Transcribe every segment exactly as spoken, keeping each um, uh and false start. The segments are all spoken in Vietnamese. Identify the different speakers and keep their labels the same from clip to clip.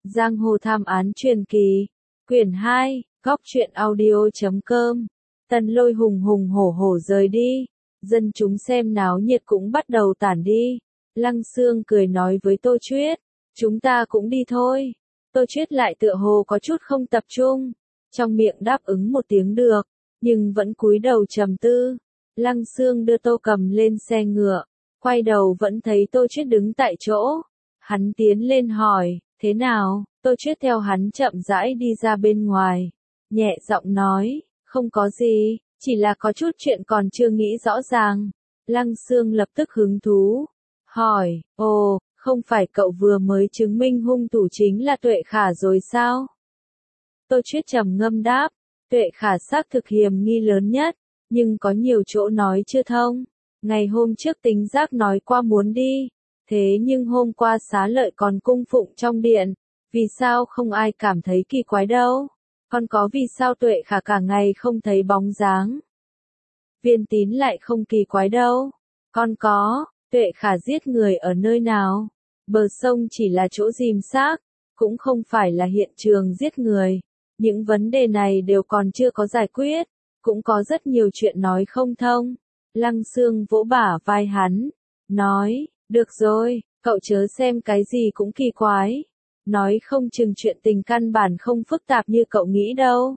Speaker 1: Giang hồ thám án truyền kỳ, quyển hai, góc truyện audio chấm com. Tần Lôi hùng hùng hổ hổ rời đi, dân chúng xem náo nhiệt cũng bắt đầu tản đi. Lăng Xương cười nói với Tô Chuyết, chúng ta cũng đi thôi. Tô Chuyết lại tựa hồ có chút không tập trung, trong miệng đáp ứng một tiếng được, nhưng vẫn cúi đầu trầm tư. Lăng Xương đưa Tô Cầm lên xe ngựa, quay đầu vẫn thấy Tô Chuyết đứng tại chỗ. Hắn tiến lên hỏi, thế nào? Tô Chuyết theo hắn chậm rãi đi ra bên ngoài, nhẹ giọng nói, không có gì, chỉ là có chút chuyện còn chưa nghĩ rõ ràng. Lăng Xương lập tức hứng thú, hỏi, ồ, không phải cậu vừa mới chứng minh hung thủ chính là Tuệ Khả rồi sao? Tô Chuyết trầm ngâm đáp, Tuệ Khả xác thực hiểm nghi lớn nhất, nhưng có nhiều chỗ nói chưa thông. Ngày hôm trước Tính Giác nói qua muốn đi, thế nhưng hôm qua Xá Lợi còn cung phụng trong điện, vì sao không ai cảm thấy kỳ quái đâu? Còn có vì sao Tuệ Khả cả ngày không thấy bóng dáng? Viên Tín lại không kỳ quái đâu. Còn có, Tuệ Khả giết người ở nơi nào? Bờ sông chỉ là chỗ dìm xác, cũng không phải là hiện trường giết người. Những vấn đề này đều còn chưa có giải quyết, cũng có rất nhiều chuyện nói không thông. Lăng Xương vỗ bả vai hắn, nói, được rồi, cậu chớ xem cái gì cũng kỳ quái. Nói không chừng chuyện tình căn bản không phức tạp như cậu nghĩ đâu.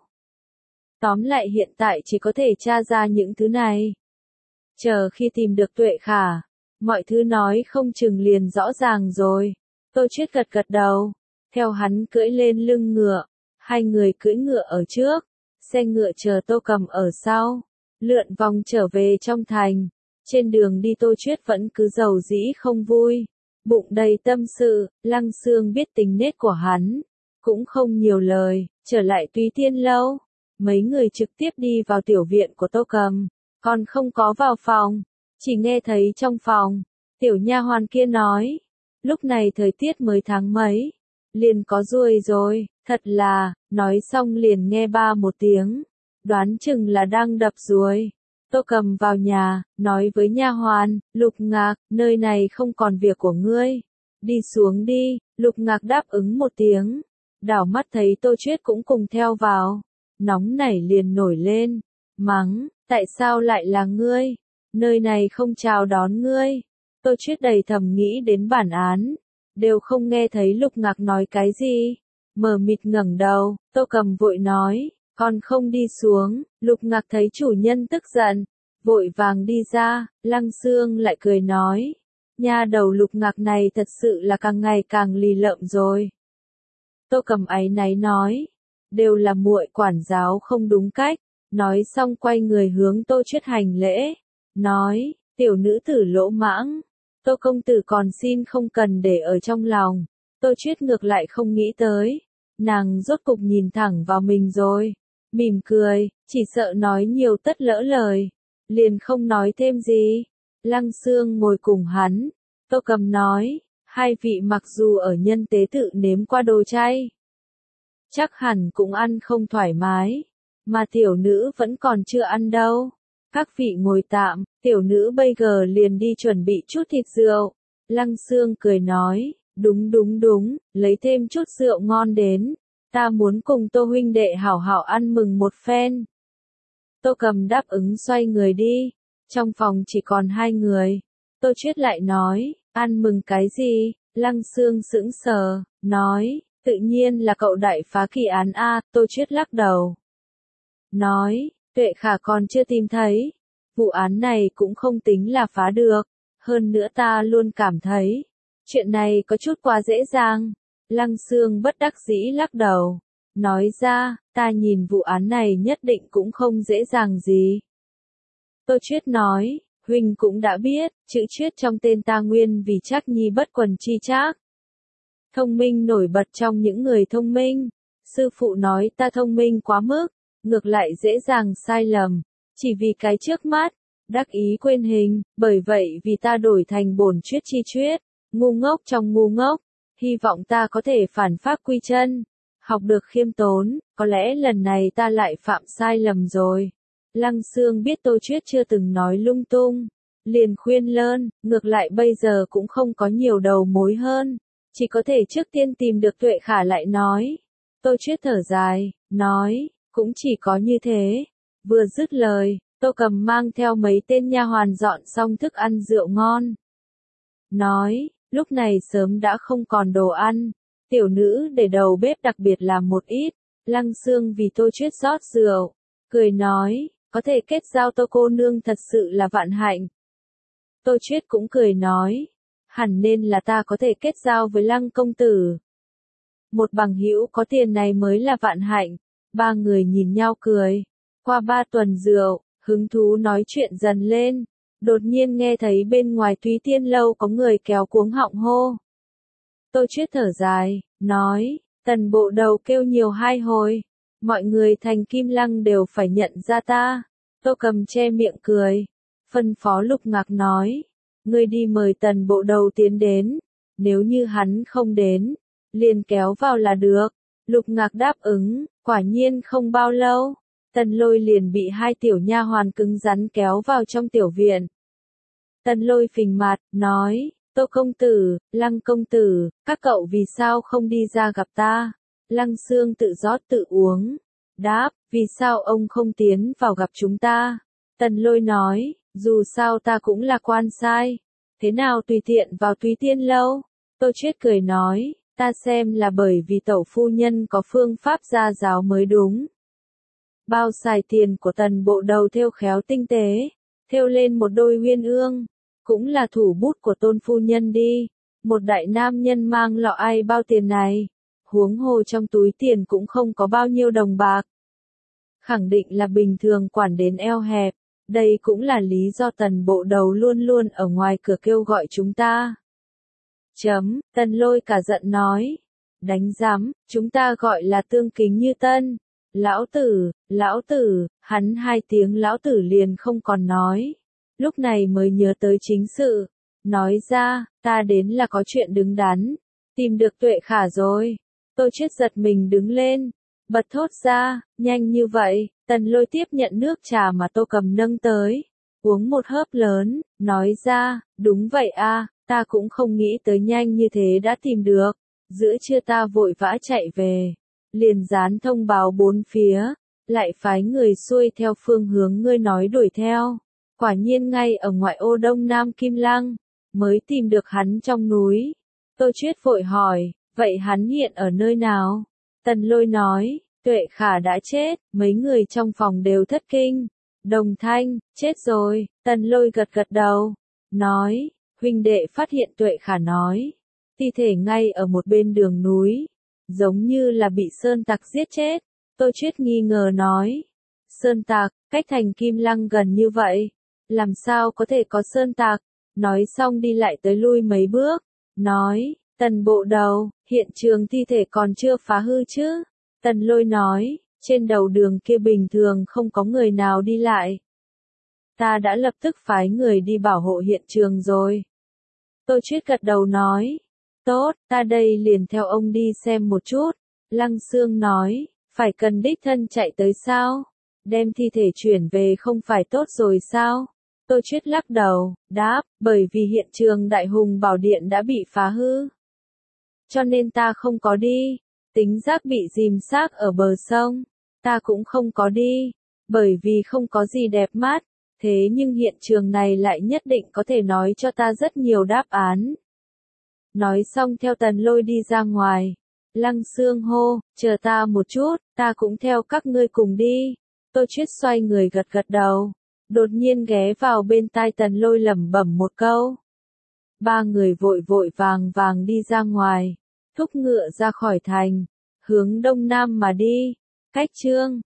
Speaker 1: Tóm lại hiện tại chỉ có thể tra ra những thứ này. Chờ khi tìm được Tuệ Khả, mọi thứ nói không chừng liền rõ ràng rồi. Tô Chuyết gật gật đầu, theo hắn cưỡi lên lưng ngựa, hai người cưỡi ngựa ở trước, xe ngựa chờ Tô Cầm ở sau, lượn vòng trở về trong thành. Trên đường đi Tô Chuyết vẫn cứ giàu dĩ không vui, bụng đầy tâm sự. Lăng Xương biết tính nết của hắn, cũng không nhiều lời, trở lại Túy Tiên Lâu. Mấy người trực tiếp đi vào tiểu viện của Tô Cầm, còn không có vào phòng, chỉ nghe thấy trong phòng, tiểu nha hoàn kia nói, lúc này thời tiết mới tháng mấy, liền có ruồi rồi, thật là, nói xong liền nghe ba một tiếng, đoán chừng là đang đập ruồi. Tô Cầm vào nhà, nói với nha hoàn, Lục Ngạc, nơi này không còn việc của ngươi, đi xuống đi. Lục Ngạc đáp ứng một tiếng, đảo mắt thấy Tô Chuyết cũng cùng theo vào, nóng nảy liền nổi lên, mắng, tại sao lại là ngươi, nơi này không chào đón ngươi. Tô Chuyết đầy thầm nghĩ đến bản án, đều không nghe thấy Lục Ngạc nói cái gì, mờ mịt ngẩng đầu. Tô Cầm vội nói, còn không đi xuống. Lục Ngạc thấy chủ nhân tức giận, vội vàng đi ra. Lăng Xương lại cười nói, nha đầu Lục Ngạc này thật sự là càng ngày càng lì lợm rồi. Tô Cầm áy náy nói, đều là muội quản giáo không đúng cách. Nói xong quay người hướng Tô Chuyết hành lễ, nói, tiểu nữ tử lỗ mãng, Tô công tử còn xin không cần để ở trong lòng. Tô Chuyết ngược lại không nghĩ tới, nàng rốt cục nhìn thẳng vào mình rồi, mỉm cười, chỉ sợ nói nhiều tất lỡ lời, liền không nói thêm gì. Lăng Xương ngồi cùng hắn, Tô Cầm nói, hai vị mặc dù ở nhân tế tự nếm qua đồ chay, chắc hẳn cũng ăn không thoải mái, mà tiểu nữ vẫn còn chưa ăn đâu. Các vị ngồi tạm, tiểu nữ bây giờ liền đi chuẩn bị chút thịt rượu. Lăng Xương cười nói, đúng đúng đúng, lấy thêm chút rượu ngon đến, ta muốn cùng Tô huynh đệ hảo hảo ăn mừng một phen. Tô Cầm đáp ứng xoay người đi, trong phòng chỉ còn hai người. Tô Chuyết lại nói, ăn mừng cái gì? Lăng Xương sững sờ, nói, tự nhiên là cậu đại phá kỳ án a. Tô Chuyết lắc đầu, nói, Tuệ Khả còn chưa tìm thấy, vụ án này cũng không tính là phá được, hơn nữa ta luôn cảm thấy, chuyện này có chút quá dễ dàng. Lăng Xương bất đắc dĩ lắc đầu, nói ra, ta nhìn vụ án này nhất định cũng không dễ dàng gì. Tô Chuyết nói, huynh cũng đã biết, chữ Chuyết trong tên ta nguyên vì Trác Nhi bất quần chi trác. Thông minh nổi bật trong những người thông minh, sư phụ nói ta thông minh quá mức, ngược lại dễ dàng sai lầm, chỉ vì cái trước mắt, đắc ý quên hình, bởi vậy vì ta đổi thành bổn Chuyết chi Chuyết, ngu ngốc trong ngu ngốc, hy vọng ta có thể phản pháp quy chân, học được khiêm tốn, có lẽ lần này ta lại phạm sai lầm rồi. Lăng Xương biết Tô Chuyết chưa từng nói lung tung, liền khuyên lơn, ngược lại bây giờ cũng không có nhiều đầu mối hơn, chỉ có thể trước tiên tìm được Tuệ Khả lại nói. Tô Chuyết thở dài, nói, cũng chỉ có như thế. Vừa dứt lời, Tô Cầm mang theo mấy tên nha hoàn dọn xong thức ăn rượu ngon. Nói, lúc này sớm đã không còn đồ ăn, tiểu nữ để đầu bếp đặc biệt làm một ít. Lăng Xương vì Tô Chuyết rót rượu, cười nói, có thể kết giao Tô cô nương thật sự là vạn hạnh. Tô Chuyết cũng cười nói, hẳn nên là ta có thể kết giao với Lăng công tử. Một bằng hữu có tiền này mới là vạn hạnh. Ba người nhìn nhau cười. Qua ba tuần rượu, hứng thú nói chuyện dần lên. Đột nhiên nghe thấy bên ngoài Túy Tiên lâu có người kéo cuống họng hô. Tô Chuyết thở dài, nói, Tần bộ đầu kêu nhiều hai hồi. Mọi người thành Kim Lăng đều phải nhận ra ta. Tô Cầm che miệng cười. Phân phó Lục Ngạc nói, ngươi đi mời Tần bộ đầu tiến đến. Nếu như hắn không đến, liền kéo vào là được. Lục Ngạc đáp ứng, quả nhiên không bao lâu, Tần Lôi liền bị hai tiểu nha hoàn cứng rắn kéo vào trong tiểu viện. Tần Lôi phình mặt, nói, Tô công tử, Lăng công tử, các cậu vì sao không đi ra gặp ta? Lăng Xương tự rót tự uống. Đáp, vì sao ông không tiến vào gặp chúng ta? Tần Lôi nói, dù sao ta cũng là quan sai. Thế nào tùy tiện vào Túy Tiên lâu? Tô Chuyết cười nói, ta xem là bởi vì tẩu phu nhân có phương pháp gia giáo mới đúng. Bao xài tiền của Tần bộ đầu thêu khéo tinh tế, thêu lên một đôi uyên ương, cũng là thủ bút của Tôn phu nhân đi. Một đại nam nhân mang lọ ai bao tiền này, huống hồ trong túi tiền cũng không có bao nhiêu đồng bạc. Khẳng định là bình thường quản đến eo hẹp, đây cũng là lý do Tần bộ đầu luôn luôn ở ngoài cửa kêu gọi chúng ta. Chấm, Tần Lôi cả giận nói, đánh giám, chúng ta gọi là tương kính như tân. Lão tử, lão tử, hắn hai tiếng lão tử liền không còn nói. Lúc này mới nhớ tới chính sự. Nói ra, ta đến là có chuyện đứng đắn. Tìm được Tuệ Khả rồi. Tô Chuyết giật mình đứng lên. Bật thốt ra, nhanh như vậy. Tần Lôi tiếp nhận nước trà mà Tô Cầm nâng tới. Uống một hớp lớn, nói ra, đúng vậy a, ta cũng không nghĩ tới nhanh như thế đã tìm được. Giữa trưa ta vội vã chạy về. Liền dán thông báo bốn phía, lại phái người xuôi theo phương hướng ngươi nói đuổi theo. Quả nhiên ngay ở ngoại ô đông nam Kim Lăng, mới tìm được hắn trong núi. Tô Chuyết vội hỏi, vậy hắn hiện ở nơi nào? Tần Lôi nói, Tuệ Khả đã chết, mấy người trong phòng đều thất kinh. Đồng Thanh, chết rồi. Tần Lôi gật gật đầu, nói, huynh đệ phát hiện Tuệ Khả nói, thi thể ngay ở một bên đường núi. Giống như là bị sơn tặc giết chết. Tô Chuyết nghi ngờ nói. Sơn tặc, cách thành Kim Lăng gần như vậy. Làm sao có thể có sơn tặc? Nói xong đi lại tới lui mấy bước. Nói, Tần bộ đầu, hiện trường thi thể còn chưa phá hư chứ? Tần Lôi nói, trên đầu đường kia bình thường không có người nào đi lại. Ta đã lập tức phái người đi bảo hộ hiện trường rồi. Tô Chuyết gật đầu nói. Tốt, ta đây liền theo ông đi xem một chút. Lăng Xương nói, phải cần đích thân chạy tới sao? Đem thi thể chuyển về không phải tốt rồi sao? Tô Chuyết lắc đầu, đáp, bởi vì hiện trường Đại Hùng Bảo Điện đã bị phá hư. Cho nên ta không có đi. Tính giác bị dìm xác ở bờ sông. Ta cũng không có đi. Bởi vì không có gì đẹp mắt. Thế nhưng hiện trường này lại nhất định có thể nói cho ta rất nhiều đáp án. Nói xong theo Tần Lôi đi ra ngoài. Lăng Xương hô, chờ ta một chút, ta cũng theo các ngươi cùng đi. Tô Chuyết xoay người gật gật đầu. Đột nhiên ghé vào bên tai Tần Lôi lẩm bẩm một câu. Ba người vội vội vàng vàng đi ra ngoài. Thúc ngựa ra khỏi thành. Hướng đông nam mà đi. Cách chương.